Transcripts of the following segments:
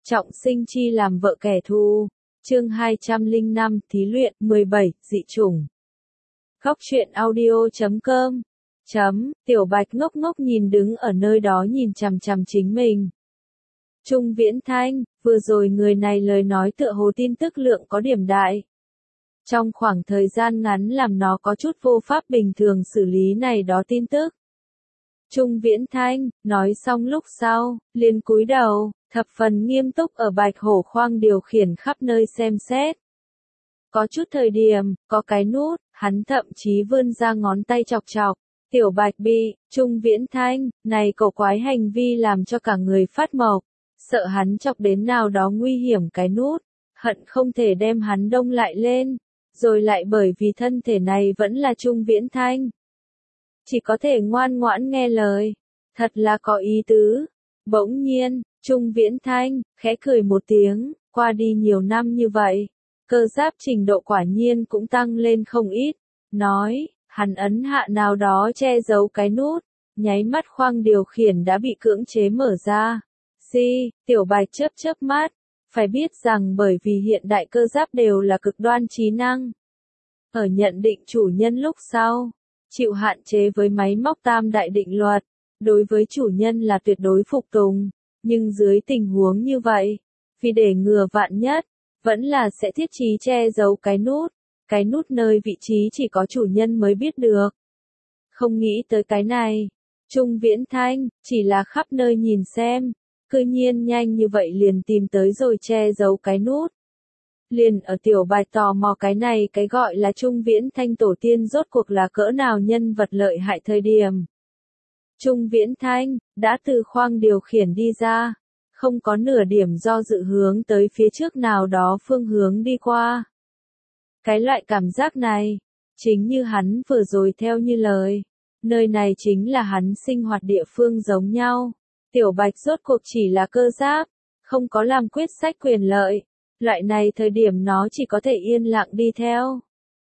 Trọng sinh chi làm vợ kẻ thù. Chương 205, thí luyện, 17, dị chủng. Góc truyện audio.com. Tiểu Bạch ngốc ngốc nhìn đứng ở nơi đó nhìn chằm chằm chính mình. Trung Viễn Thanh, vừa rồi người này lời nói tựa hồ tin tức lượng có điểm đại. Trong khoảng thời gian ngắn làm nó có chút vô pháp bình thường xử lý này đó tin tức. Trung Viễn Thanh, nói xong lúc sau, liền cúi đầu, thập phần nghiêm túc ở Bạch Hổ khoang điều khiển khắp nơi xem xét. Có chút thời điểm, có cái nút, hắn thậm chí vươn ra ngón tay chọc chọc. Tiểu Bạch bị, Trung Viễn Thanh, này cổ quái hành vi làm cho cả người phát mộc. Sợ hắn chọc đến nào đó nguy hiểm cái nút, hận không thể đem hắn đông lại lên, rồi lại bởi vì thân thể này vẫn là Trung Viễn Thanh. Chỉ có thể ngoan ngoãn nghe lời, thật là có ý tứ. Bỗng nhiên, Trung Viễn Thanh, khẽ cười một tiếng, qua đi nhiều năm như vậy, cơ giáp trình độ quả nhiên cũng tăng lên không ít, nói, hắn ấn hạ nào đó che giấu cái nút, nháy mắt khoang điều khiển đã bị cưỡng chế mở ra. Tiểu Bạch chớp chớp mắt, phải biết rằng bởi vì hiện đại cơ giáp đều là cực đoan trí năng. Ở nhận định chủ nhân lúc sau, chịu hạn chế với máy móc tam đại định luật, đối với chủ nhân là tuyệt đối phục tùng, nhưng dưới tình huống như vậy, vì để ngừa vạn nhất, vẫn là sẽ thiết trí che giấu cái nút nơi vị trí chỉ có chủ nhân mới biết được. Không nghĩ tới cái này, Trung Viễn Thanh, chỉ là khắp nơi nhìn xem, cư nhiên nhanh như vậy liền tìm tới rồi che giấu cái nút. Liền ở Tiểu Bạch tò mò cái này cái gọi là Trung Viễn Thanh tổ tiên rốt cuộc là cỡ nào nhân vật lợi hại thời điểm. Trung Viễn Thanh, đã từ khoang điều khiển đi ra, không có nửa điểm do dự hướng tới phía trước nào đó phương hướng đi qua. Cái loại cảm giác này, chính như hắn vừa rồi theo như lời, nơi này chính là hắn sinh hoạt địa phương giống nhau. Tiểu Bạch rốt cuộc chỉ là cơ giáp, không có làm quyết sách quyền lợi, loại này thời điểm nó chỉ có thể yên lặng đi theo.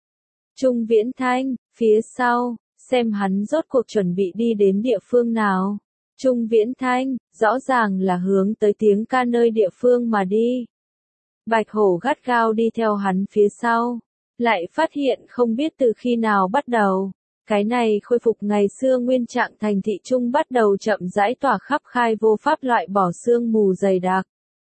Trung Viễn Thanh, phía sau, xem hắn rốt cuộc chuẩn bị đi đến địa phương nào. Trung Viễn Thanh, rõ ràng là hướng tới tiếng ca nơi địa phương mà đi. Bạch Hổ gắt gao đi theo hắn phía sau, lại phát hiện không biết từ khi nào bắt đầu. Cái này khôi phục ngày xưa nguyên trạng thành thị trung bắt đầu chậm rãi tỏa khắp khai vô pháp loại bỏ sương mù dày đặc.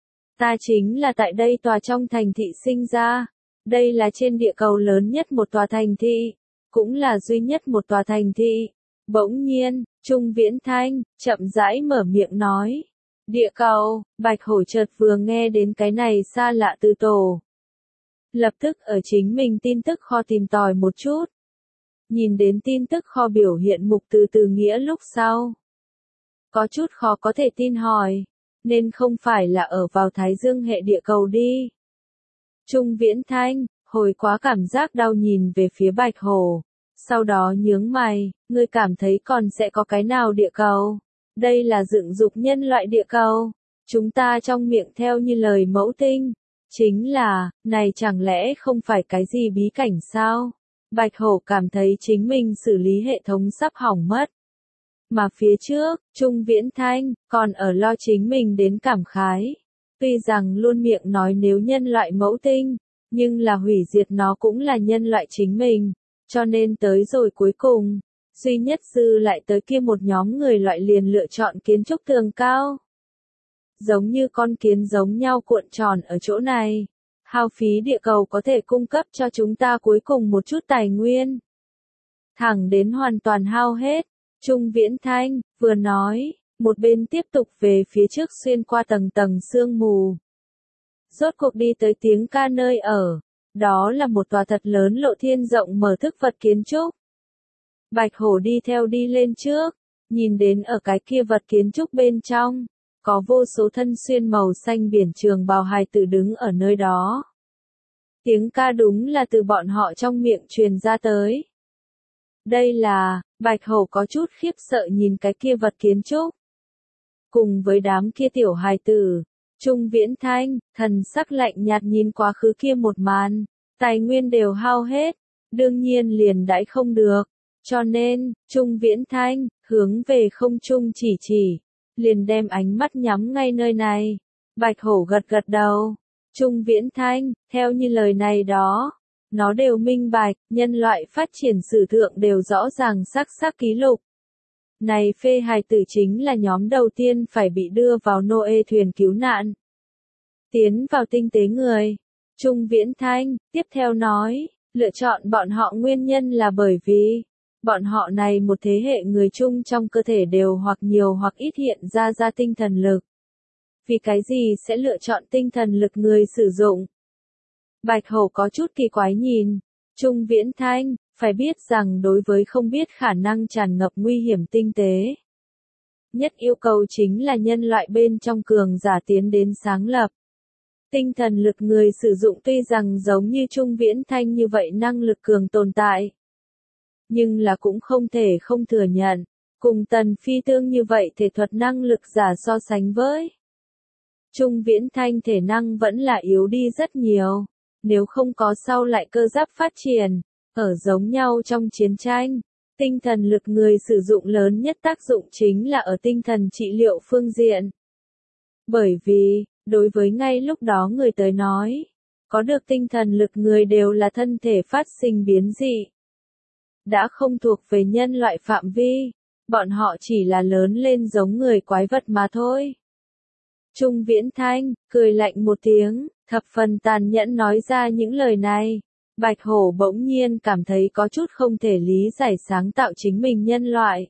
Ta chính là tại đây tòa trong thành thị sinh ra. Đây là trên địa cầu lớn nhất một tòa thành thị, cũng là duy nhất một tòa thành thị. Bỗng nhiên, Trung Viễn Thanh, chậm rãi mở miệng nói. Địa cầu, Bạch Hổ chợt vừa nghe đến cái này xa lạ từ tổ. Lập tức ở chính mình tin tức kho tìm tòi một chút. Nhìn đến tin tức kho biểu hiện mục từ nghĩa lúc sau. Có chút khó có thể tin hỏi, nên không phải là ở vào Thái Dương hệ địa cầu đi. Trung Viễn Thanh, hồi quá cảm giác đau nhìn về phía Bạch Hổ, sau đó nhướng mày, ngươi cảm thấy còn sẽ có cái nào địa cầu? Đây là dựng dục nhân loại địa cầu, chúng ta trong miệng theo như lời mẫu tinh, chính là, này chẳng lẽ không phải cái gì bí cảnh sao? Bạch Hổ cảm thấy chính mình xử lý hệ thống sắp hỏng mất. Mà phía trước, Trung Viễn Thanh, còn ở lo chính mình đến cảm khái. Tuy rằng luôn miệng nói nếu nhân loại mẫu tinh, nhưng là hủy diệt nó cũng là nhân loại chính mình. Cho nên tới rồi cuối cùng, duy nhất dư lại tới kia một nhóm người loại liền lựa chọn kiến trúc tường cao. Giống như con kiến giống nhau cuộn tròn ở chỗ này. Hao phí địa cầu có thể cung cấp cho chúng ta cuối cùng một chút tài nguyên. Thẳng đến hoàn toàn hao hết, Trung Viễn Thanh, vừa nói, một bên tiếp tục về phía trước xuyên qua tầng tầng sương mù. Rốt cuộc đi tới tiếng ca nơi ở, đó là một tòa thật lớn lộ thiên rộng mở thức vật kiến trúc. Bạch Hổ đi theo đi lên trước, nhìn đến ở cái kia vật kiến trúc bên trong. Có vô số thân xuyên màu xanh biển trường bào hài tử đứng ở nơi đó. Tiếng ca đúng là từ bọn họ trong miệng truyền ra tới. Đây là, Bạch Hổ có chút khiếp sợ nhìn cái kia vật kiến trúc. Cùng với đám kia tiểu hài tử, Trung Viễn Thanh, thần sắc lạnh nhạt nhìn quá khứ kia một màn, tài nguyên đều hao hết, đương nhiên liền đãi không được. Cho nên, Trung Viễn Thanh, hướng về không trung chỉ. Liền đem ánh mắt nhắm ngay nơi này. Bạch Hổ gật gật đầu. Trung Viễn Thanh, theo như lời này đó, nó đều minh bạch, nhân loại phát triển sử thượng đều rõ ràng sắc ký lục. Này phê hài tử chính là nhóm đầu tiên phải bị đưa vào Noe thuyền cứu nạn. Tiến vào tinh tế người. Trung Viễn Thanh, tiếp theo nói, lựa chọn bọn họ nguyên nhân là bởi vì, bọn họ này một thế hệ người chung trong cơ thể đều hoặc nhiều hoặc ít hiện ra tinh thần lực. Vì cái gì sẽ lựa chọn tinh thần lực người sử dụng? Bạch Hổ có chút kỳ quái nhìn. Trung Viễn Thanh, phải biết rằng đối với không biết khả năng tràn ngập nguy hiểm tinh tế. Nhất yêu cầu chính là nhân loại bên trong cường giả tiến đến sáng lập. Tinh thần lực người sử dụng tuy rằng giống như Trung Viễn Thanh như vậy năng lực cường tồn tại. Nhưng là cũng không thể không thừa nhận, cùng Tần Phi tương như vậy thể thuật năng lực giả so sánh với. Trung Viễn Thanh thể năng vẫn là yếu đi rất nhiều, nếu không có sau lại cơ giáp phát triển, ở giống nhau trong chiến tranh, tinh thần lực người sử dụng lớn nhất tác dụng chính là ở tinh thần trị liệu phương diện. Bởi vì, đối với ngay lúc đó người tới nói, có được tinh thần lực người đều là thân thể phát sinh biến dị. Đã không thuộc về nhân loại phạm vi, bọn họ chỉ là lớn lên giống người quái vật mà thôi. Trung Viễn Thanh, cười lạnh một tiếng, thập phần tàn nhẫn nói ra những lời này. Bạch Hổ bỗng nhiên cảm thấy có chút không thể lý giải sáng tạo chính mình nhân loại.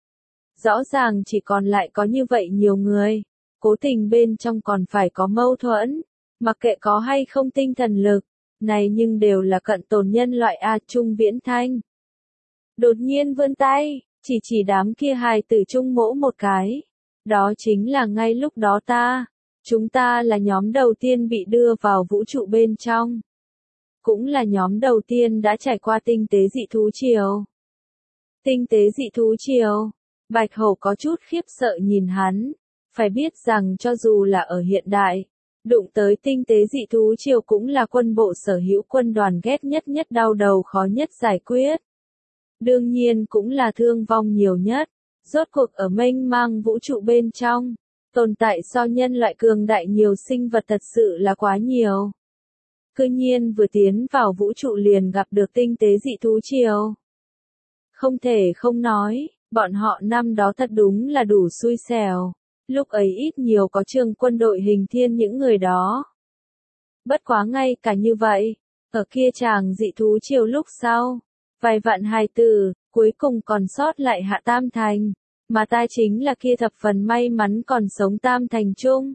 Rõ ràng chỉ còn lại có như vậy nhiều người, cố tình bên trong còn phải có mâu thuẫn, mặc kệ có hay không tinh thần lực, này nhưng đều là cận tồn nhân loại a. Trung Viễn Thanh đột nhiên vươn tay, chỉ đám kia hài tử Trung mỗ một cái. Đó chính là ngay lúc đó chúng ta là nhóm đầu tiên bị đưa vào vũ trụ bên trong. Cũng là nhóm đầu tiên đã trải qua tinh tế dị thú triều. Tinh tế dị thú triều, Bạch Hổ có chút khiếp sợ nhìn hắn, phải biết rằng cho dù là ở hiện đại, đụng tới tinh tế dị thú triều cũng là quân bộ sở hữu quân đoàn ghét nhất đau đầu khó nhất giải quyết. Đương nhiên cũng là thương vong nhiều nhất, rốt cuộc ở mênh mang vũ trụ bên trong, tồn tại so nhân loại cường đại nhiều sinh vật thật sự là quá nhiều. Cư nhiên vừa tiến vào vũ trụ liền gặp được tinh tế dị thú triều. Không thể không nói, bọn họ năm đó thật đúng là đủ xui xẻo, lúc ấy ít nhiều có trường quân đội hình thiên những người đó. Bất quá ngay cả như vậy, ở kia chàng dị thú triều lúc sau, vài vạn hài tử, cuối cùng còn sót lại hạ Tam Thành, mà ta chính là kia thập phần may mắn còn sống Tam Thành chung.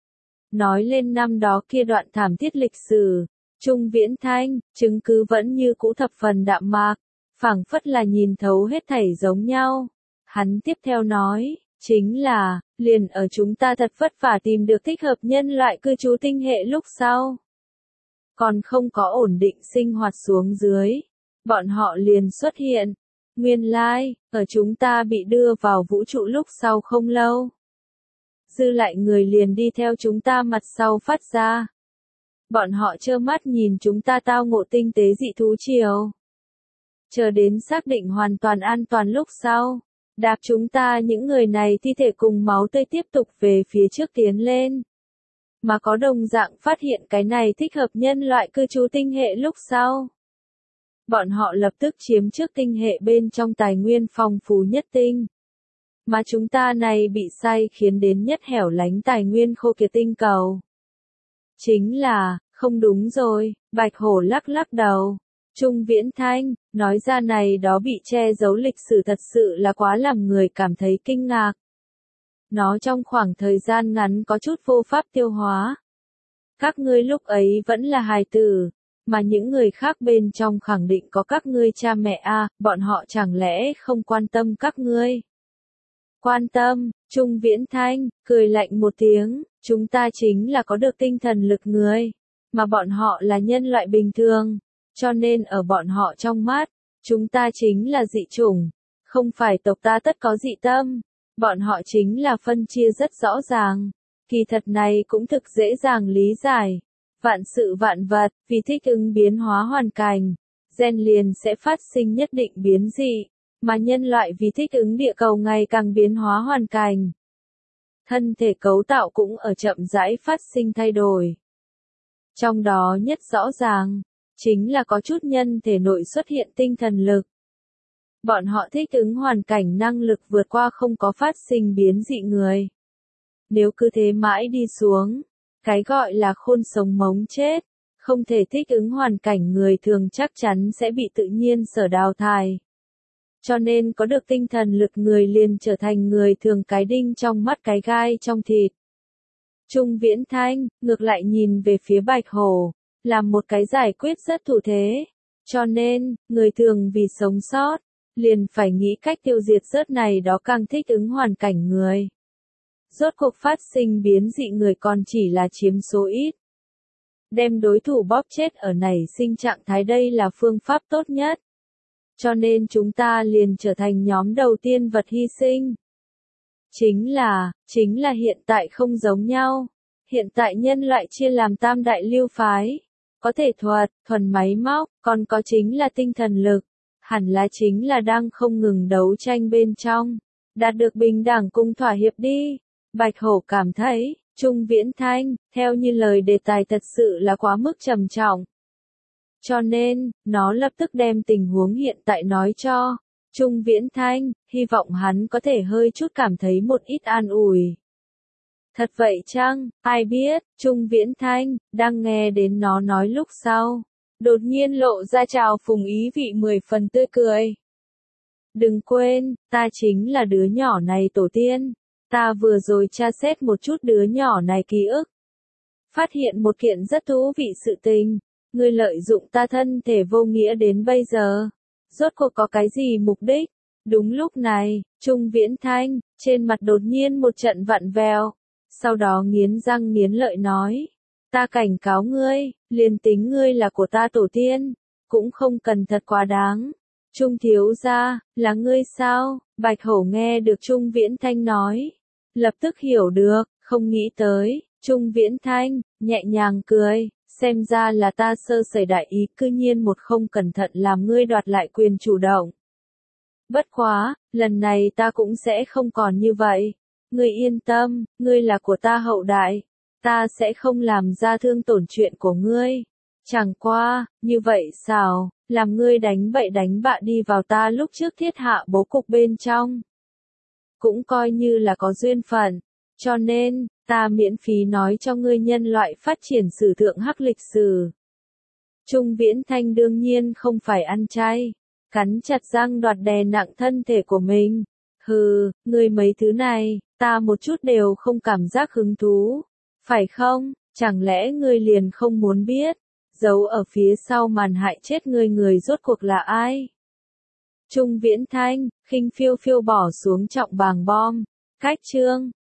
Nói lên năm đó kia đoạn thảm thiết lịch sử, Trung Viễn Thanh, chứng cứ vẫn như cũ thập phần đạm mạc, phảng phất là nhìn thấu hết thảy giống nhau. Hắn tiếp theo nói, chính là, liền ở chúng ta thật vất vả tìm được thích hợp nhân loại cư trú tinh hệ lúc sau. Còn không có ổn định sinh hoạt xuống dưới, bọn họ liền xuất hiện. Nguyên lai, ở chúng ta bị đưa vào vũ trụ lúc sau không lâu. Dư lại người liền đi theo chúng ta mặt sau phát ra. Bọn họ trơ mắt nhìn chúng ta tao ngộ tinh tế dị thú triều. Chờ đến xác định hoàn toàn an toàn lúc sau, đạp chúng ta những người này thi thể cùng máu tươi tiếp tục về phía trước tiến lên. Mà có đồng dạng phát hiện cái này thích hợp nhân loại cư trú tinh hệ lúc sau. Bọn họ lập tức chiếm trước tinh hệ bên trong tài nguyên phong phú nhất tinh. Mà chúng ta này bị sai khiến đến nhất hẻo lánh tài nguyên khô kiệt tinh cầu. Chính là, không đúng rồi, Bạch Hổ lắc đầu. Trung Viễn Thanh, nói ra này đó bị che giấu lịch sử thật sự là quá làm người cảm thấy kinh ngạc. Nó trong khoảng thời gian ngắn có chút vô pháp tiêu hóa. Các ngươi lúc ấy vẫn là hài tử, mà những người khác bên trong khẳng định có các ngươi cha mẹ a, bọn họ chẳng lẽ không quan tâm các ngươi? Quan tâm, Trung Viễn Thanh, cười lạnh một tiếng, chúng ta chính là có được tinh thần lực người, mà bọn họ là nhân loại bình thường, cho nên ở bọn họ trong mắt, chúng ta chính là dị chủng, không phải tộc ta tất có dị tâm, bọn họ chính là phân chia rất rõ ràng, kỳ thật này cũng thực dễ dàng lý giải. Vạn sự vạn vật, vì thích ứng biến hóa hoàn cảnh, gen liền sẽ phát sinh nhất định biến dị, mà nhân loại vì thích ứng địa cầu ngày càng biến hóa hoàn cảnh. thân thể cấu tạo cũng ở chậm rãi phát sinh thay đổi. Trong đó nhất rõ ràng, chính là có chút nhân thể nội xuất hiện tinh thần lực. Bọn họ thích ứng hoàn cảnh năng lực vượt qua không có phát sinh biến dị người. Nếu cứ thế mãi đi xuống, cái gọi là khôn sống mống chết, không thể thích ứng hoàn cảnh người thường chắc chắn sẽ bị tự nhiên sở đào thải. Cho nên có được tinh thần lực người liền trở thành người thường cái đinh trong mắt cái gai trong thịt. Trung Viễn Thanh, ngược lại nhìn về phía Bạch Hổ, làm một cái giải quyết rất thủ thế. Cho nên, người thường vì sống sót, liền phải nghĩ cách tiêu diệt rớt này đó càng thích ứng hoàn cảnh người. Rốt cuộc phát sinh biến dị người còn chỉ là chiếm số ít. Đem đối thủ bóp chết ở nảy sinh trạng thái đây là phương pháp tốt nhất. Cho nên chúng ta liền trở thành nhóm đầu tiên vật hy sinh. Chính là hiện tại không giống nhau. Hiện tại nhân loại chia làm tam đại lưu phái. Có thể thuật, thuần máy móc, còn có chính là tinh thần lực. Hẳn là chính là đang không ngừng đấu tranh bên trong. Đạt được bình đẳng cùng thỏa hiệp đi. Bạch Hổ cảm thấy, Trung Viễn Thanh, theo như lời đề tài thật sự là quá mức trầm trọng. Cho nên, nó lập tức đem tình huống hiện tại nói cho Trung Viễn Thanh, hy vọng hắn có thể hơi chút cảm thấy một ít an ủi. Thật vậy chăng, ai biết, Trung Viễn Thanh, đang nghe đến nó nói lúc sau, đột nhiên lộ ra trào phùng ý vị 10 phần tươi cười. Đừng quên, ta chính là đứa nhỏ này tổ tiên, ta vừa rồi tra xét một chút đứa nhỏ này ký ức. Phát hiện một kiện rất thú vị sự tình, ngươi lợi dụng ta thân thể vô nghĩa đến bây giờ. Rốt cuộc có cái gì mục đích? Đúng lúc này, Trung Viễn Thanh, trên mặt đột nhiên một trận vặn vẹo. Sau đó nghiến răng nghiến lợi nói. Ta cảnh cáo ngươi, liền tính ngươi là của ta tổ tiên, cũng không cần thật quá đáng. Trung thiếu gia, là ngươi sao? Bạch Hổ nghe được Trung Viễn Thanh nói. Lập tức hiểu được, không nghĩ tới. Trung Viễn Thanh, nhẹ nhàng cười. Xem ra là ta sơ sẩy đại ý, cư nhiên một không cẩn thận làm ngươi đoạt lại quyền chủ động. Bất quá, lần này ta cũng sẽ không còn như vậy. Ngươi yên tâm, ngươi là của ta hậu đại. Ta sẽ không làm ra thương tổn chuyện của ngươi. Chẳng qua, như vậy sao, làm ngươi đánh bậy đánh bạ đi vào ta lúc trước thiết hạ bố cục bên trong. Cũng coi như là có duyên phận. Cho nên, ta miễn phí nói cho ngươi nhân loại phát triển sử thượng hắc lịch sử. Trung Viễn Thanh đương nhiên không phải ăn chay. Cắn chặt răng đoạt đè nặng thân thể của mình. Hừ, ngươi mấy thứ này, ta một chút đều không cảm giác hứng thú. Phải không, chẳng lẽ ngươi liền không muốn biết, giấu ở phía sau màn hại chết ngươi người rốt cuộc là ai? Trung Viễn Thanh, khinh phiêu phiêu bỏ xuống trọng bàng bom. Cách chương